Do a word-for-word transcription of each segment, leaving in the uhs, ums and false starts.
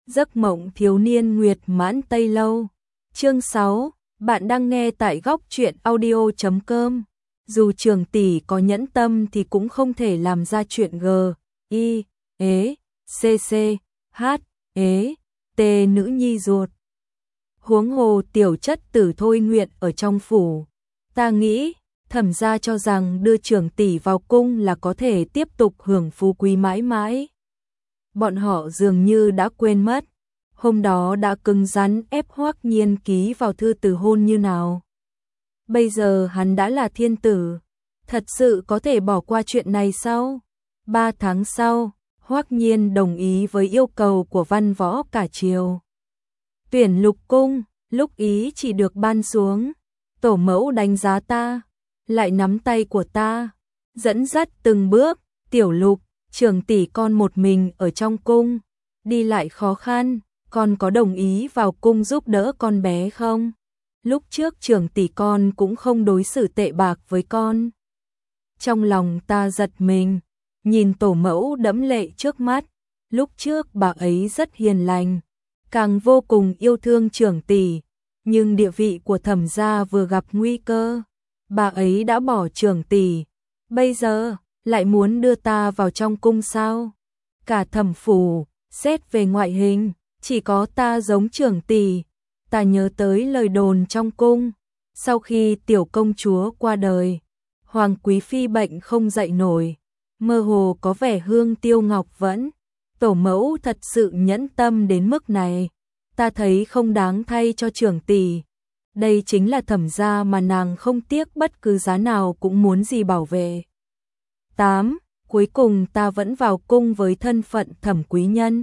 Giấc mộng thiếu niên Nguyệt Mãn Tây Lâu. Chương sáu, bạn đang nghe tại góc truyện audio chấm com. Dù Trường tỷ có nhẫn tâm thì cũng không thể làm ra chuyện G, I, ế, C C, H, ế, T nữ nhi ruột. Huống hồ tiểu chất tử Thôi Nguyện ở trong phủ. Ta nghĩ, Thẩm gia cho rằng đưa Trường tỷ vào cung là có thể tiếp tục hưởng phú quý mãi mãi. Bọn họ dường như đã quên mất, hôm đó đã cứng rắn ép Hoắc Nhiên ký vào thư từ hôn như nào. Bây giờ hắn đã là thiên tử, thật sự có thể bỏ qua chuyện này sao? Ba tháng sau, Hoắc Nhiên đồng ý với yêu cầu của văn võ cả triều. Tuyển lục cung, lúc ý chỉ được ban xuống, tổ mẫu đánh giá ta, lại nắm tay của ta, dẫn dắt từng bước. Tiểu Lục, Trường tỷ con một mình ở trong cung, đi lại khó khăn, con có đồng ý vào cung giúp đỡ con bé không? Lúc trước Trường tỷ con cũng không đối xử tệ bạc với con. Trong lòng ta giật mình, nhìn tổ mẫu đẫm lệ trước mắt, lúc trước bà ấy rất hiền lành, càng vô cùng yêu thương Trường tỷ, nhưng địa vị của Thẩm gia vừa gặp nguy cơ, bà ấy đã bỏ Trường tỷ, bây giờ lại muốn đưa ta vào trong cung sao? Cả Thẩm phủ, xét về ngoại hình, chỉ có ta giống Trường tỷ. Ta nhớ tới lời đồn trong cung, sau khi tiểu công chúa qua đời, hoàng quý phi bệnh không dậy nổi, mơ hồ có vẻ hương tiêu ngọc vẫn. Tổ mẫu thật sự nhẫn tâm đến mức này, ta thấy không đáng thay cho Trường tỷ. Đây chính là Thẩm gia mà nàng không tiếc bất cứ giá nào cũng muốn gì bảo vệ. tám. Cuối cùng ta vẫn vào cung với thân phận Thẩm quý nhân.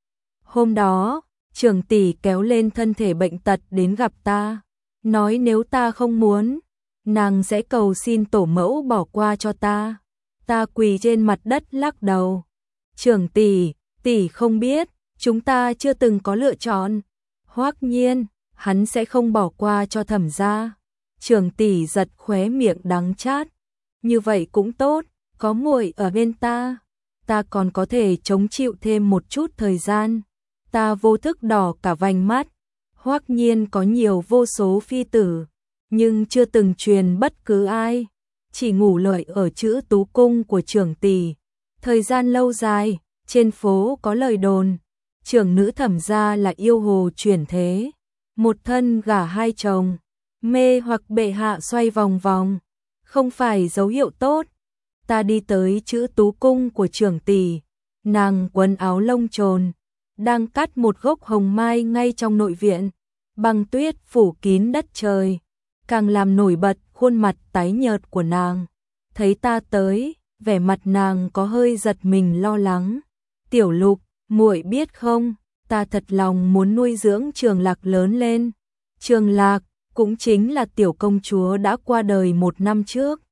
Hôm đó, Trường tỷ kéo lên thân thể bệnh tật đến gặp ta, nói nếu ta không muốn, nàng sẽ cầu xin tổ mẫu bỏ qua cho ta. Ta quỳ trên mặt đất lắc đầu. Trường tỷ, tỷ không biết, chúng ta chưa từng có lựa chọn. Hoắc Nhiên, hắn sẽ không bỏ qua cho Thẩm gia. Trường tỷ giật khóe miệng đắng chát. Như vậy cũng tốt, có muội ở bên ta, ta còn có thể chống chịu thêm một chút thời gian. Ta vô thức đỏ cả vành mắt. Hoắc Nhiên có nhiều vô số phi tử, nhưng chưa từng truyền bất cứ ai, chỉ ngủ lợi ở chữ tú cung của Trường tỷ. Thời gian lâu dài, trên phố có lời đồn, trưởng nữ Thẩm gia là yêu hồ chuyển thế, một thân gả hai chồng, mê hoặc bệ hạ xoay vòng vòng, không phải dấu hiệu tốt. Ta đi tới chữ tú cung của Trường tỷ, nàng quần áo lông trồn, đang cắt một gốc hồng mai ngay trong nội viện, băng tuyết phủ kín đất trời, càng làm nổi bật khuôn mặt tái nhợt của nàng. Thấy ta tới, vẻ mặt nàng có hơi giật mình lo lắng. Tiểu Lục, muội biết không, ta thật lòng muốn nuôi dưỡng Trường Lạc lớn lên. Trường Lạc cũng chính là tiểu công chúa đã qua đời một năm trước.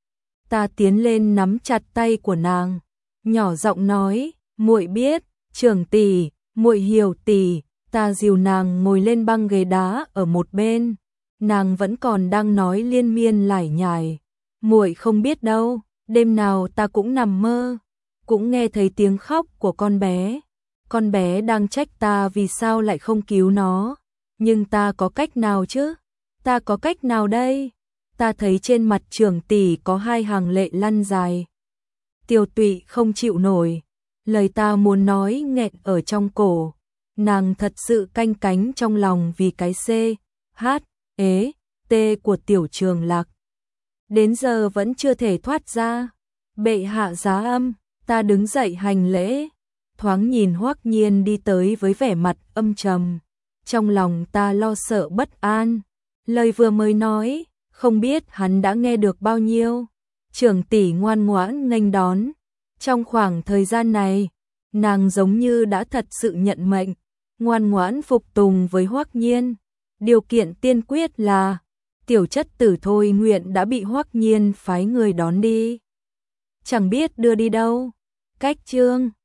Ta tiến lên nắm chặt tay của nàng, nhỏ giọng nói, muội biết, Trường tỷ, muội hiểu tỷ. Ta dìu nàng ngồi lên băng ghế đá ở một bên, nàng vẫn còn đang nói liên miên lải nhải. Muội không biết đâu, đêm nào ta cũng nằm mơ, cũng nghe thấy tiếng khóc của con bé. Con bé đang trách ta vì sao lại không cứu nó, nhưng ta có cách nào chứ? Ta có cách nào đây? Ta thấy trên mặt Trường tỷ có hai hàng lệ lăn dài. Tiêu tụy không chịu nổi, lời ta muốn nói nghẹn ở trong cổ. Nàng thật sự canh cánh trong lòng vì cái C, H, ế, T của tiểu Trường Lạc. Đến giờ vẫn chưa thể thoát ra. Bệ hạ giá âm, ta đứng dậy hành lễ, thoáng nhìn Hoắc Nhiên đi tới với vẻ mặt âm trầm. Trong lòng ta lo sợ bất an, lời vừa mới nói, không biết hắn đã nghe được bao nhiêu. Trường tỷ ngoan ngoãn nghênh đón. Trong khoảng thời gian này, nàng giống như đã thật sự nhận mệnh, ngoan ngoãn phục tùng với Hoắc Nhiên. Điều kiện tiên quyết là tiểu chất tử Thôi Nguyện đã bị Hoắc Nhiên phái người đón đi. Chẳng biết đưa đi đâu. Cách chương